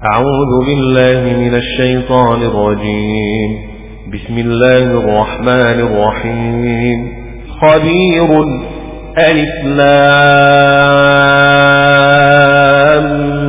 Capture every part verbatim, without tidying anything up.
أعوذ بالله من الشيطان الرجيم. بسم الله الرحمن الرحيم. خبير. ألف لام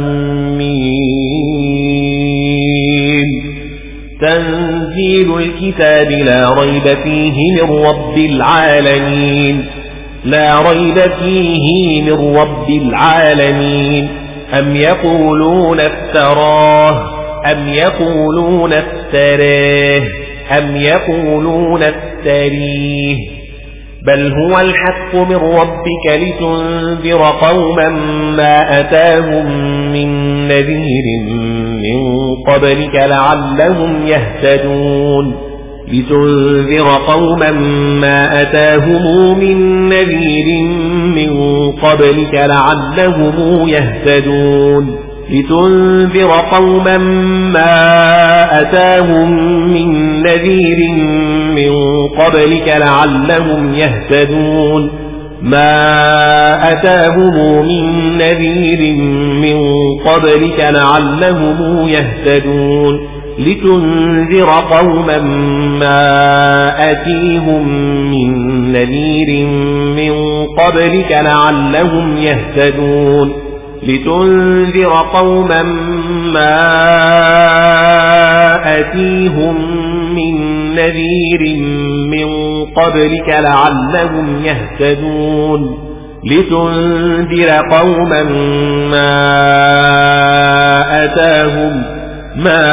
ميم. تنزيل الكتاب لا ريب فيه من رب العالمين. لا ريب فيه من رب العالمين. أم يقولون افتراه أم يقولون افتراه أم يقولون افتريه بل هو الحق من ربك لتنذر قوما ما أتاهم من نذير من قبلك لعلهم يهتدون لتنذر قوما ما أتاهم من نذير من قبلك لعلهم يهتدون لتنذر قوما ما أتاهم من نذير من قبلك لعلهم يهتدون ما أتاهم من نذير من قبلك لعلهم يهتدون لتنذر قوما ما أتيهم من نذير من قبلك لعلهم يهتدون لتنذر قوما ما أتيهم من نذير من قبلك لعلهم يهتدون لتنذر قوما ما أتاهم ما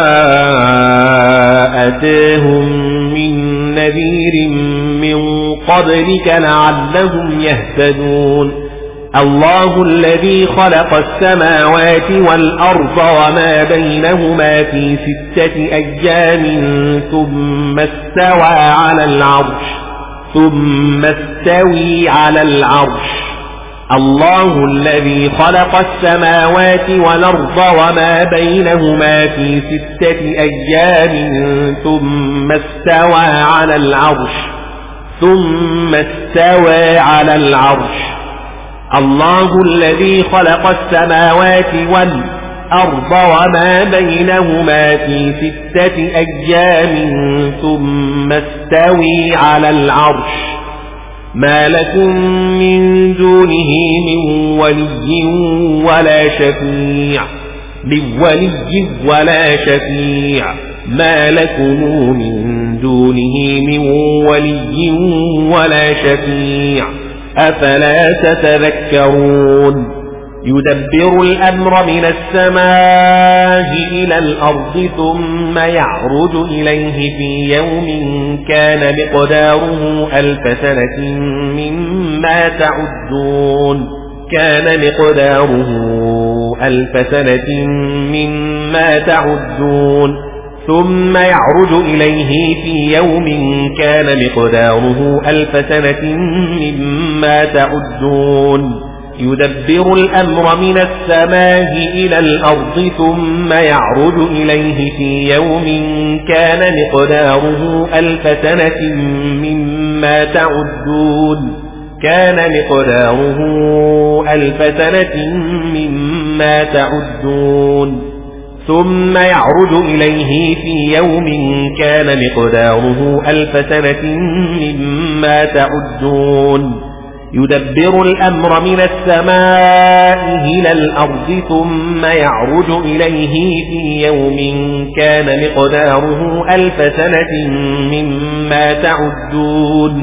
أتاهم من نذير من قبلك لعلهم يهتدون الله الذي خلق السماوات والأرض وما بينهما في ستة أيام ثم استوى على العرش ثم استوي على العرش الله الذي خلق السماوات والأرض وما بينهما في ستة أيام ثم استوى على العرش ثم استوى على العرش الله الذي خلق السماوات والأرض وما بينهما في ستة أيام ثم استوي على العرش ما لكم من دونه من ولي ولا شفيع من ولي ولا شفيع ما لكم من دونه من ولي ولا شفيع أفلا تتذكرون يدبر الأمر من السماء إلى الأرض ثم يعرج إليه في يوم كان مقداره ألف سنة مما تعدون كان مقداره ألف سنة مما تعدون ثم يعرج إليه في يوم كان مقداره ألف سنة مما تعدون يدبر الأمر من السماء إلى الأرض ثم يعرج إليه في يوم كان مقداره ألف سنة مما تعدون كان مقداره ألف سنة مما تعدون ثم يعرج إليه في يوم كان مقداره ألف سنة مما تعدون يدبر الأمر من السماء إلى الأرض ثم يعرج إليه في يوم كان مقداره ألف سنة مما تعدون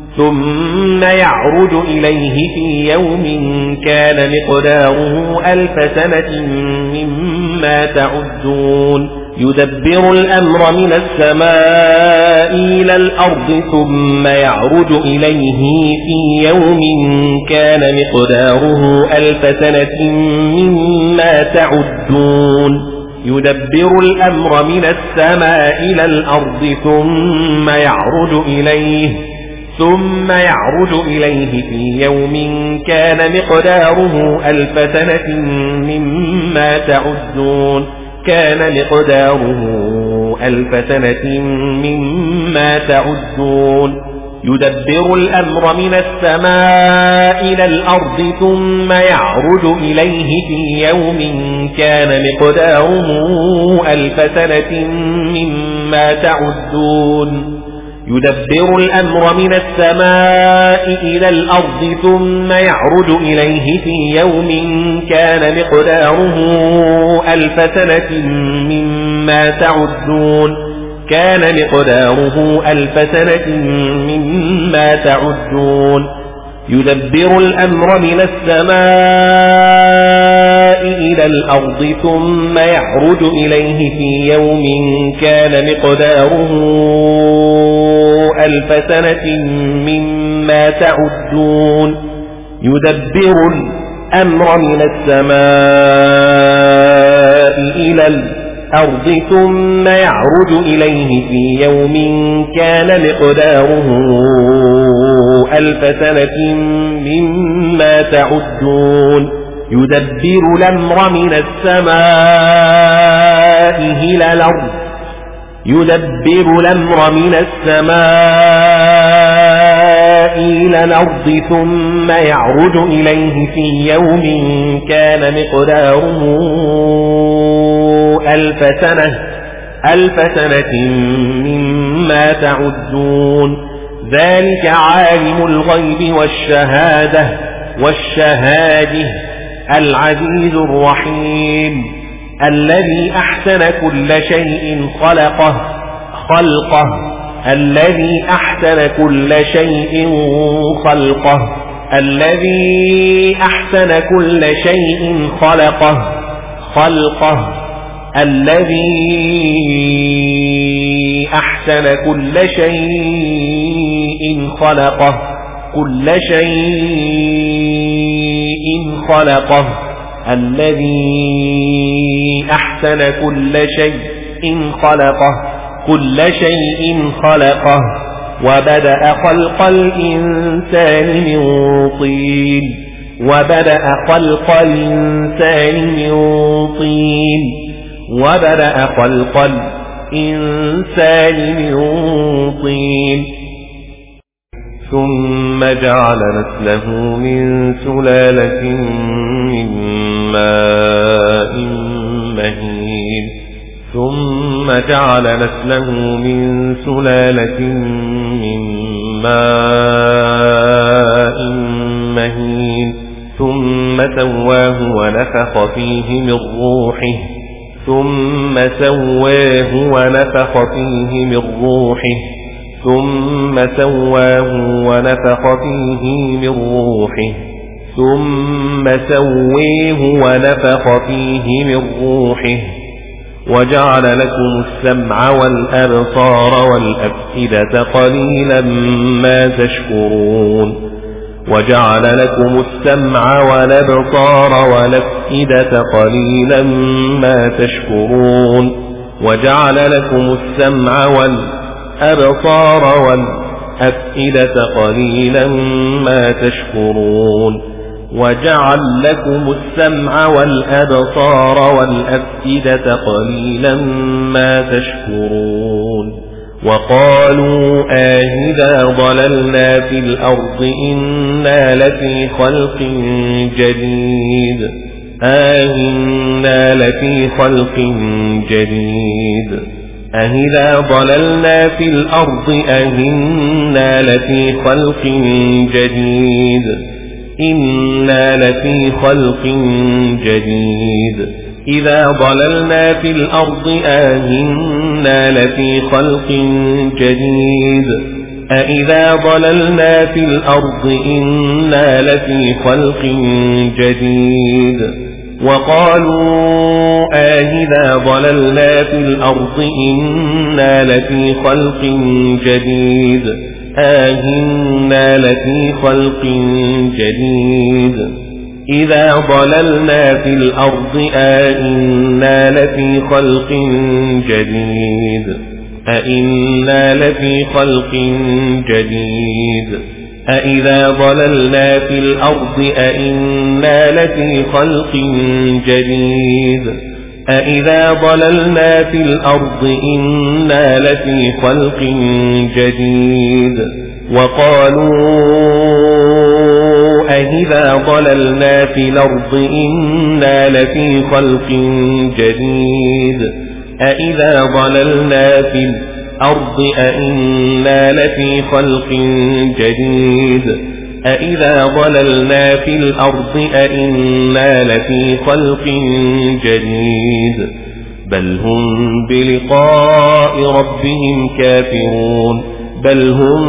ثم يعرج إليه في يوم كان مقداره ألف سنة مما تعدون يدبر الأمر من السماء إلى الأرض ثم يعرج إليه في يوم كان مقداره ألف سنة مما تعدون يدبر الأمر من السماء إلى الأرض ثم يعرج إليه ثم يعرج إليه في يوم كان مقداره ألف سنة مما تعدون كان مقداره ألف سنة مما تعدون يدبر الأمر من السماء إلى الأرض ثم يعرج إليه في يوم كان مقداره ألف سنة مما تعدون يدبر الأمر من السماء إلى الأرض ثم يعرج إليه في يوم كان مقداره ألف سنة مما تعدون كان مقداره ألف سنة مما تعدون يدبر الأمر من السماء إلى الأرض ثم يعرج إليه في يوم كان مقداره ألف سنة مما تعدون يدبر الأمر من السماء إلى الأرض ثم يعرج إليه في يوم كان مقداره ألف سنة مما تعدون يدبر الأمر من السماء إلى الأرض يدبر الأمر من السماء إلى الأرض ثم يعرج إليه في يوم كان مقداره ألف سنة ألف سنة مما تعدون ذلك عالم الغيب والشهادة والشهاده العزيز الرحيم الذي أحسن كل شيء خلقه خلقه الذي أحسن كل شيء خلقه الذي أحسن كل شيء خلقه خلقه الذي أحسن كل شيء خلقه كل شيء خلقه الذي أحسن كل شيء خلقه كل شيء خلقه وبدأ خلق الإنسان من طين وبدأ خلق الإنسان من طين وبدأ خلق الإنسان من طين ثم جعل نسله من سلالة من ماء مهين ثم جعل نسله من سلالة من ماء مهين ثم سواه ونفخ فيه من روحه ثم سواه ونفخ فيه من روحه ثم سواه ونفخ فيه من روحه ثم سويه ونفخ فيه من روحه وجعل لكم السمع والأبصار والأفئدة قليلا ما تشكرون وجعل لكم السمع والأبصار والأفئدة قليلا ما تشكرون وجعل لكم السمع والأبصار والأفئدة قليلا ما تشكرون وجعل لكم السمع والأبصار والأفئدة قليلا ما تشكرون وقالوا آهذا ضللنا في الأرض إنا لفي خلق جديد آهنا لفي خلق جديد أهذا ضللنا في الأرض أهنا لفي خلق جديد إنا لفي خلق جديد إذا ضللنا في الأرض آهنا لفي خلق جديد أإذا ضللنا في الأرض إنا لفي خلق جديد وقالوا آهذا ضللنا في الأرض إنا لفي خلق جديد آهنا لفي خلق جديد إذا ضللنا في الأرض آئنا لفي خلق جديد أئنا لفي خلق جديد أإذا ضللنا في الأرض أئنا لفي خلق جديد أإذا ضللنا في الأرض إنا لفي خلق جديد وقالوا أإذا ضللنا في الأرض إنا لفي خلق جديد أإذا ضللنا في الأرض أإنا لفي خلق جديد أإذا ضللنا في الأرض أإنا لفي خلق جديد بل هم بلقاء ربهم كافرون بل هم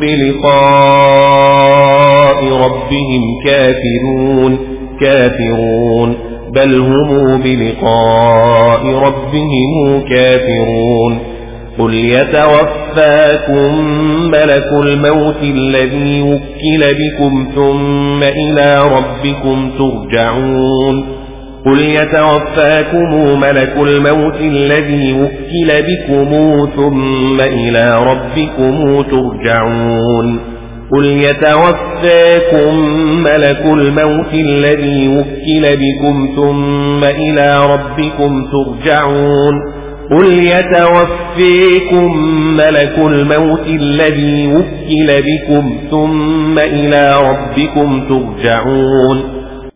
بلقاء ربهم كافرون كافرون بل هم بلقاء ربهم كافرون قل يتوفاكم ملك الموت الذي وكل بكم ثم إلى ربكم ترجعون قل يتوفاكم ملك الموت الذي وكل بكم ثم إلى ربكم ترجعون قل يتوفاكم ملك الموت الذي وكل بكم ثم إلى ربكم ترجعون قل يتوفيكم ملك الموت الذي وكل بكم ثم إلى ربكم ترجعون